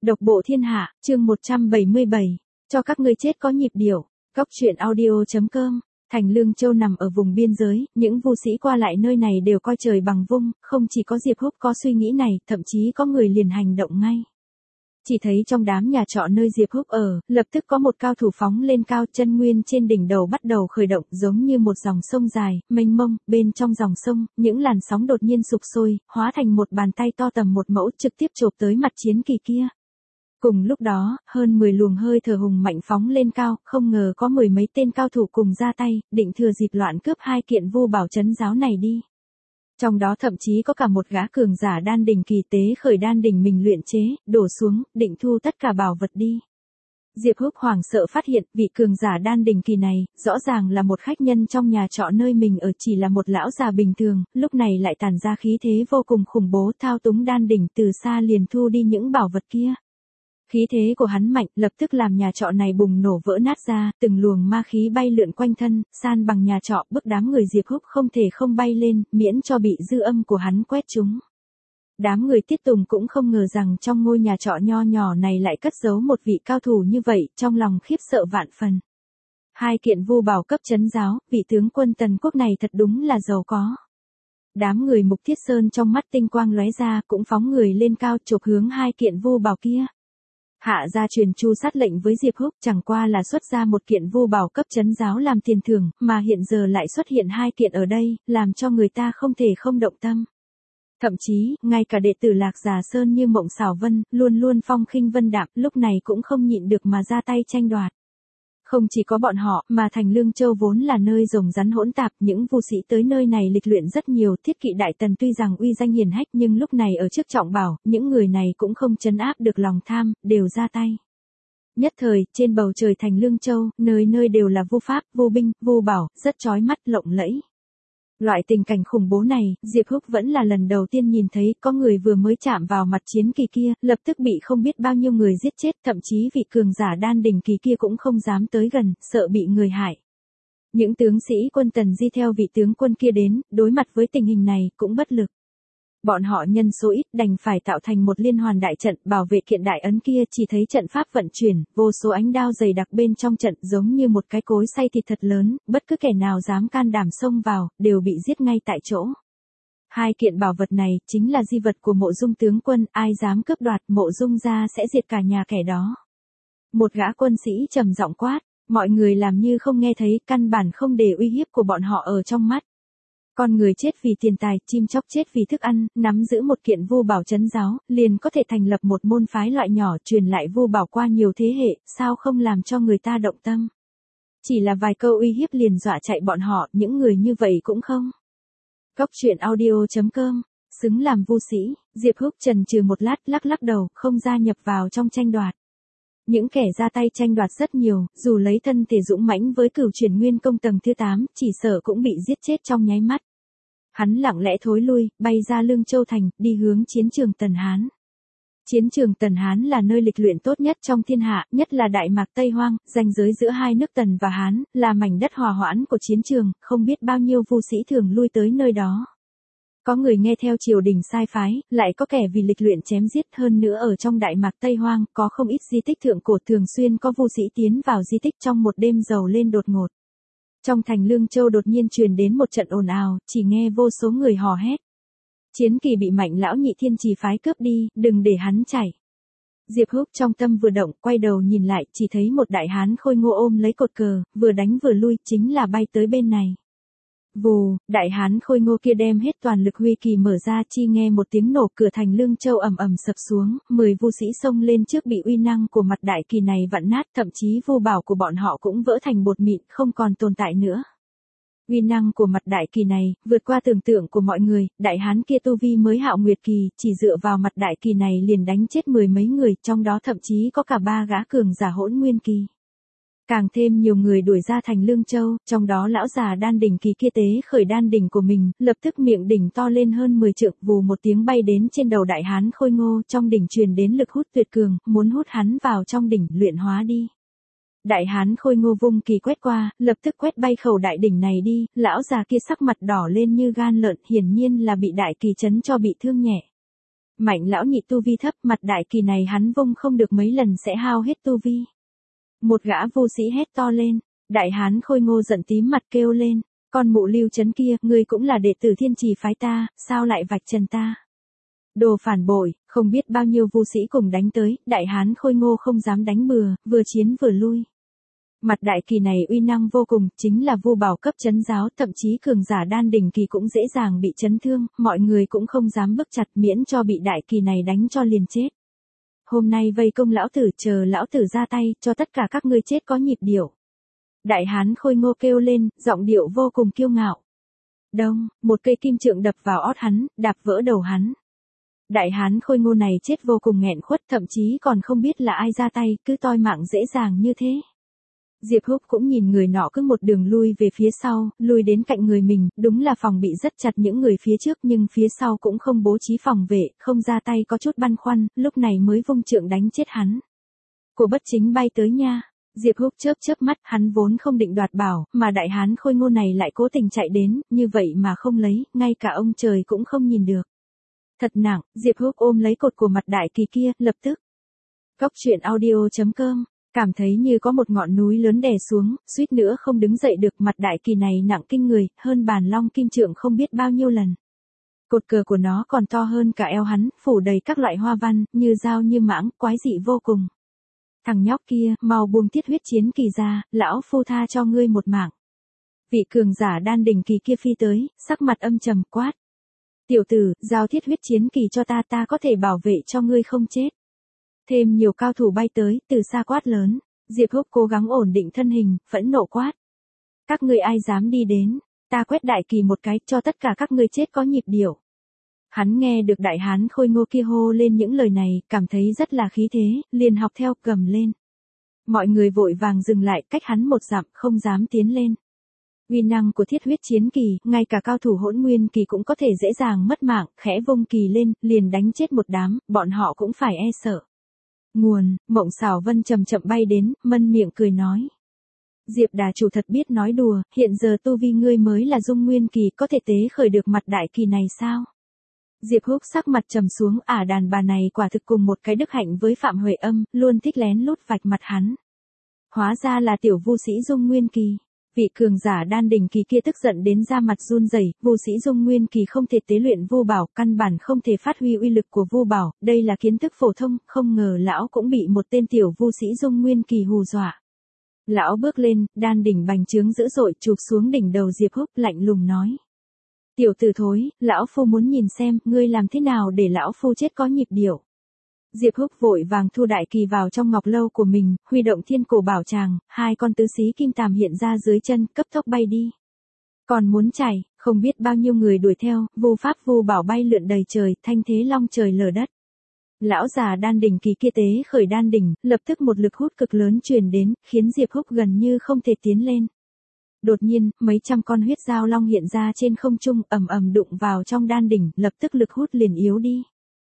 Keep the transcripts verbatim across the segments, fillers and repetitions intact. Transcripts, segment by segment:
Độc bộ thiên hạ, chương một trăm bảy mươi bảy, cho các ngươi chết có nhịp điệu. Góc truyện audio chấm com. Thành Lương Châu nằm ở vùng biên giới, những vu sĩ qua lại nơi này đều coi trời bằng vung, không chỉ có Diệp Húc có suy nghĩ này, thậm chí có người liền hành động ngay. Chỉ thấy trong đám nhà trọ nơi Diệp Húc ở, lập tức có một cao thủ phóng lên cao, chân nguyên trên đỉnh đầu bắt đầu khởi động, giống như một dòng sông dài, mênh mông. Bên trong dòng sông, những làn sóng đột nhiên sục sôi, hóa thành một bàn tay to tầm một mẫu, trực tiếp chộp tới mặt chiến kỳ kia. Cùng lúc đó, hơn mười luồng hơi thở hùng mạnh phóng lên cao, không ngờ có mười mấy tên cao thủ cùng ra tay, định thừa dịp loạn cướp hai kiện vu bảo trấn giáo này đi. Trong đó thậm chí có cả một gã cường giả đan đỉnh kỳ tế khởi đan đỉnh mình luyện chế, đổ xuống, định thu tất cả bảo vật đi. Diệp Húc hoảng sợ phát hiện, vị cường giả đan đỉnh kỳ này, rõ ràng là một khách nhân trong nhà trọ nơi mình ở, chỉ là một lão già bình thường, lúc này lại tản ra khí thế vô cùng khủng bố, thao túng đan đỉnh từ xa liền thu đi những bảo vật kia. Khí thế của hắn mạnh, lập tức làm nhà trọ này bùng nổ vỡ nát ra, từng luồng ma khí bay lượn quanh thân, san bằng nhà trọ, bức đám người Diệp Húc không thể không bay lên, miễn cho bị dư âm của hắn quét chúng. Đám người Tiết Tùng cũng không ngờ rằng trong ngôi nhà trọ nho nhỏ này lại cất giấu một vị cao thủ như vậy, trong lòng khiếp sợ vạn phần. Hai kiện vu bảo cấp trấn giáo, vị tướng quân Tần Quốc này thật đúng là giàu có. Đám người Mục Thiết Sơn trong mắt tinh quang lóe ra, cũng phóng người lên cao chộp hướng hai kiện vu bảo kia. Hạ gia truyền chu sát lệnh với Diệp Húc, chẳng qua là xuất ra một kiện vu bảo cấp trấn giáo làm tiền thưởng, mà hiện giờ lại xuất hiện hai kiện ở đây, làm cho người ta không thể không động tâm. Thậm chí, ngay cả đệ tử Lạc Già Sơn như Mộng Xảo Vân, luôn luôn phong khinh vân đạm, lúc này cũng không nhịn được mà ra tay tranh đoạt. Không chỉ có bọn họ, mà Thành Lương Châu vốn là nơi rồng rắn hỗn tạp, những vu sĩ tới nơi này lịch luyện rất nhiều. Thiết Kỵ Đại Tần tuy rằng uy danh hiển hách nhưng lúc này ở trước trọng bảo, những người này cũng không trấn áp được lòng tham, đều ra tay. Nhất thời, trên bầu trời Thành Lương Châu, nơi nơi đều là vu pháp, vu binh, vu bảo, rất chói mắt, lộng lẫy. Loại tình cảnh khủng bố này, Diệp Húc vẫn là lần đầu tiên nhìn thấy, có người vừa mới chạm vào mặt chiến kỳ kia, lập tức bị không biết bao nhiêu người giết chết, thậm chí vị cường giả đan đỉnh kỳ kia cũng không dám tới gần, sợ bị người hại. Những tướng sĩ quân Tần di theo vị tướng quân kia đến, đối mặt với tình hình này, cũng bất lực. Bọn họ nhân số ít đành phải tạo thành một liên hoàn đại trận bảo vệ kiện đại ấn kia, chỉ thấy trận pháp vận chuyển, vô số ánh đao dày đặc bên trong trận giống như một cái cối xay thịt thật lớn, bất cứ kẻ nào dám can đảm xông vào, đều bị giết ngay tại chỗ. Hai kiện bảo vật này chính là di vật của Mộ Dung tướng quân, ai dám cướp đoạt Mộ Dung gia sẽ diệt cả nhà kẻ đó. Một gã quân sĩ trầm giọng quát, mọi người làm như không nghe thấy, căn bản không để uy hiếp của bọn họ ở trong mắt. Con người chết vì tiền tài, chim chóc chết vì thức ăn, nắm giữ một kiện vu bảo trấn giáo, liền có thể thành lập một môn phái loại nhỏ truyền lại vu bảo qua nhiều thế hệ, sao không làm cho người ta động tâm. Chỉ là vài câu uy hiếp liền dọa chạy bọn họ, những người như vậy cũng không. Góc truyện audio chấm com, xứng làm vu sĩ, Diệp Húc chần chừ một lát, lắc lắc đầu, không gia nhập vào trong tranh đoạt. Những kẻ ra tay tranh đoạt rất nhiều, dù lấy thân thể dũng mãnh với cửu chuyển nguyên công tầng thứ tám, chỉ sợ cũng bị giết chết trong nháy mắt. Hắn lặng lẽ thối lui, bay ra Lương Châu thành, đi hướng chiến trường Tần Hán. Chiến trường Tần Hán là nơi lịch luyện tốt nhất trong thiên hạ, nhất là Đại Mạc Tây Hoang, ranh giới giữa hai nước Tần và Hán, là mảnh đất hòa hoãn của chiến trường, không biết bao nhiêu vu sĩ thường lui tới nơi đó. Có người nghe theo triều đình sai phái, lại có kẻ vì lịch luyện chém giết, hơn nữa ở trong Đại Mạc Tây Hoang, có không ít di tích thượng cổ, thường xuyên có vu sĩ tiến vào di tích trong một đêm giàu lên đột ngột. Trong thành Lương Châu đột nhiên truyền đến một trận ồn ào, chỉ nghe vô số người hò hét. Chiến kỳ bị Mạnh lão Nhị Thiên Trì phái cướp đi, đừng để hắn chạy. Diệp Húc trong tâm vừa động, quay đầu nhìn lại, chỉ thấy một đại hán khôi ngô ôm lấy cột cờ, vừa đánh vừa lui, chính là bay tới bên này. Vù, đại hán khôi ngô kia đem hết toàn lực huy kỳ mở ra, chi nghe một tiếng nổ, cửa thành Lương Châu ầm ầm sập xuống, mười vu sĩ xông lên trước bị uy năng của mặt đại kỳ này vặn nát, thậm chí vu bảo của bọn họ cũng vỡ thành bột mịn, không còn tồn tại nữa. Uy năng của mặt đại kỳ này, vượt qua tưởng tượng của mọi người, đại hán kia tu vi mới hạo nguyệt kỳ, chỉ dựa vào mặt đại kỳ này liền đánh chết mười mấy người, trong đó thậm chí có cả ba gã cường giả hỗn nguyên kỳ. Càng thêm nhiều người đuổi ra thành Lương Châu, trong đó lão già đan đỉnh kỳ kia tế khởi đan đỉnh của mình, lập tức miệng đỉnh to lên hơn mười trượng, vù một tiếng bay đến trên đầu đại hán khôi ngô, trong đỉnh truyền đến lực hút tuyệt cường, muốn hút hắn vào trong đỉnh, luyện hóa đi. Đại hán khôi ngô vung kỳ quét qua, lập tức quét bay khẩu đại đỉnh này đi, lão già kia sắc mặt đỏ lên như gan lợn, hiển nhiên là bị đại kỳ chấn cho bị thương nhẹ. Mạnh lão nhị tu vi thấp, mặt đại kỳ này hắn vung không được mấy lần sẽ hao hết tu vi. Một gã vô sĩ hét to lên, đại hán Khôi Ngô giận tím mặt kêu lên, con mụ Lưu Chấn kia, ngươi cũng là đệ tử Thiên Trì phái ta, sao lại vạch trần ta? Đồ phản bội, không biết bao nhiêu vu sĩ cùng đánh tới, đại hán Khôi Ngô không dám đánh bừa, vừa chiến vừa lui. Mặt đại kỳ này uy năng vô cùng, chính là vu bảo cấp trấn giáo, thậm chí cường giả đan đỉnh kỳ cũng dễ dàng bị chấn thương, mọi người cũng không dám bước chặt miễn cho bị đại kỳ này đánh cho liền chết. Hôm nay vây công lão tử, chờ lão tử ra tay, cho tất cả các ngươi chết có nhịp điệu. Đại hán Khôi Ngô kêu lên, giọng điệu vô cùng kiêu ngạo. Đông, một cây kim trượng đập vào ót hắn, đạp vỡ đầu hắn. Đại hán Khôi Ngô này chết vô cùng nghẹn khuất, thậm chí còn không biết là ai ra tay, cứ toi mạng dễ dàng như thế. Diệp Húc cũng nhìn người nọ cứ một đường lui về phía sau, lui đến cạnh người mình, đúng là phòng bị rất chặt những người phía trước nhưng phía sau cũng không bố trí phòng vệ, không ra tay có chút băn khoăn, lúc này mới vung trượng đánh chết hắn. Của bất chính bay tới nha. Diệp Húc chớp chớp mắt, hắn vốn không định đoạt bảo, mà đại hán Khôi Ngô này lại cố tình chạy đến, như vậy mà không lấy, ngay cả ông trời cũng không nhìn được. Thật nặng, Diệp Húc ôm lấy cột của mặt đại kỳ kia, lập tức. Góc truyện audio chấm com, cảm thấy như có một ngọn núi lớn đè xuống, suýt nữa không đứng dậy được, mặt đại kỳ này nặng kinh người, hơn bàn long kim trượng không biết bao nhiêu lần. Cột cờ của nó còn to hơn cả eo hắn, phủ đầy các loại hoa văn, như dao như mãng, quái dị vô cùng. Thằng nhóc kia, mau buông thiết huyết chiến kỳ ra, lão phu tha cho ngươi một mạng. Vị cường giả đan đỉnh kỳ kia phi tới, sắc mặt âm trầm quát. Tiểu tử, giao thiết huyết chiến kỳ cho ta, ta có thể bảo vệ cho ngươi không chết. Thêm nhiều cao thủ bay tới, từ xa quát lớn. Diệp Húc cố gắng ổn định thân hình, phẫn nộ quát. Các ngươi ai dám đi đến, ta quét đại kỳ một cái, cho tất cả các ngươi chết có nhịp điệu. Hắn nghe được đại hán Khôi Ngô kia hô lên những lời này, cảm thấy rất là khí thế, liền học theo, gầm lên. Mọi người vội vàng dừng lại, cách hắn một dặm, không dám tiến lên. Uy năng của thiết huyết chiến kỳ, ngay cả cao thủ hỗn nguyên kỳ cũng có thể dễ dàng mất mạng, khẽ vung kỳ lên, liền đánh chết một đám, bọn họ cũng phải e sợ. Nguồn, Mộng Xảo Vân chậm chậm bay đến, mân miệng cười nói. Diệp đà chủ thật biết nói đùa, hiện giờ tu vi ngươi mới là dung nguyên kỳ, có thể tế khởi được mặt đại kỳ này sao? Diệp Húc sắc mặt trầm xuống, ả đàn bà này quả thực cùng một cái đức hạnh với Phạm Huệ Âm, luôn thích lén lút vạch mặt hắn. Hóa ra là tiểu vu sĩ dung nguyên kỳ. Vị cường giả đan đỉnh kỳ kia tức giận đến da mặt run rẩy, vu sĩ dung nguyên kỳ không thể tế luyện vu bảo, căn bản không thể phát huy uy lực của vu bảo, đây là kiến thức phổ thông, không ngờ lão cũng bị một tên tiểu vu sĩ dung nguyên kỳ hù dọa. Lão bước lên, đan đỉnh bành trướng dữ dội chụp xuống đỉnh đầu Diệp Húc, lạnh lùng nói. Tiểu tử thối, lão phu muốn nhìn xem, ngươi làm thế nào để lão phu chết có nhịp điệu. Diệp Húc vội vàng thu đại kỳ vào trong ngọc lâu của mình, huy động thiên cổ bảo tràng, hai con tứ xí kim tàm hiện ra dưới chân, cấp tốc bay đi. Còn muốn chạy, không biết bao nhiêu người đuổi theo, vu pháp vu bảo bay lượn đầy trời, thanh thế long trời lở đất. Lão già đan đỉnh kỳ kia tế khởi đan đỉnh, lập tức một lực hút cực lớn truyền đến, khiến Diệp Húc gần như không thể tiến lên. Đột nhiên, mấy trăm con huyết giao long hiện ra trên không trung, ầm ầm đụng vào trong đan đỉnh, lập tức lực hút liền yếu đi.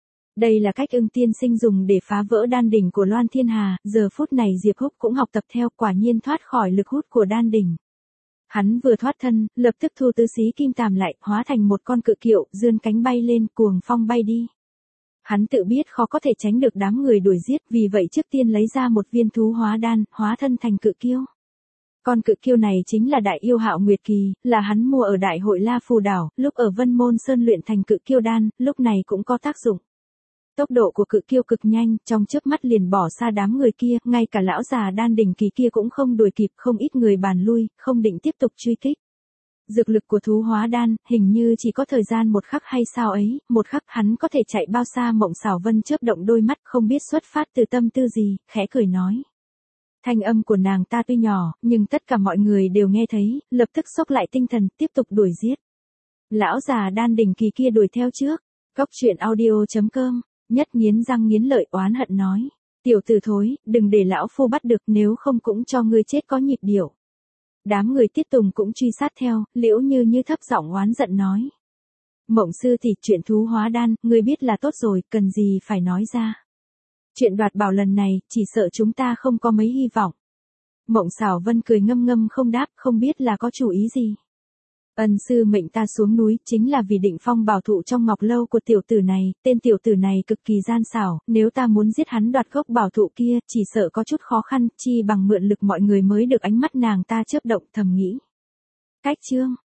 Đây là cách Ưng tiên sinh dùng để phá vỡ đan đỉnh của Loan Thiên Hà, giờ phút này Diệp Húc cũng học tập theo, quả nhiên thoát khỏi lực hút của đan đỉnh. Hắn vừa thoát thân, lập tức thu tứ xí kim tàm lại, hóa thành một con cự kiệu, giương cánh bay lên, cuồng phong bay đi. Hắn tự biết khó có thể tránh được đám người đuổi giết, vì vậy trước tiên lấy ra một viên thú hóa đan, hóa thân thành cự kiêu. Con cự kiêu này chính là đại yêu Hạo Nguyệt Kỳ, là hắn mua ở đại hội La Phù Đảo, lúc ở Vân Môn Sơn luyện thành cự kiêu đan, lúc này cũng có tác dụng. Tốc độ của cự kiêu cực nhanh, trong chớp mắt liền bỏ xa đám người kia, ngay cả lão già đan đỉnh kỳ kia cũng không đuổi kịp, không ít người bàn lui, không định tiếp tục truy kích. Dược lực của thú hóa đan, hình như chỉ có thời gian một khắc hay sao ấy, một khắc hắn có thể chạy bao xa. Mộng Xảo Vân chớp động đôi mắt, không biết xuất phát từ tâm tư gì, khẽ cười nói. Thanh âm của nàng ta tuy nhỏ, nhưng tất cả mọi người đều nghe thấy, lập tức xốc lại tinh thần, tiếp tục đuổi giết. Lão già đan đỉnh kỳ kia đuổi theo trước. Góc truyện audio chấm com, nhất nghiến răng nghiến lợi oán hận nói. Tiểu tử thối, đừng để lão phu bắt được, nếu không cũng cho ngươi chết có nhịp điệu. Đám người Tiết Tùng cũng truy sát theo, Liễu Như Như thấp giọng oán giận nói. Mộng sư thì chuyện thú hóa đan, ngươi biết là tốt rồi, cần gì phải nói ra. Chuyện đoạt bảo lần này, chỉ sợ chúng ta không có mấy hy vọng. Mộng Xảo Vân cười ngâm ngâm không đáp, không biết là có chủ ý gì. Ân sư mệnh ta xuống núi chính là vì định phong bảo thụ trong ngọc lâu của tiểu tử này, tên tiểu tử này cực kỳ gian xảo, nếu ta muốn giết hắn đoạt gốc bảo thụ kia, chỉ sợ có chút khó khăn, chi bằng mượn lực mọi người mới được. Ánh mắt nàng ta chớp động thầm nghĩ. Cách chương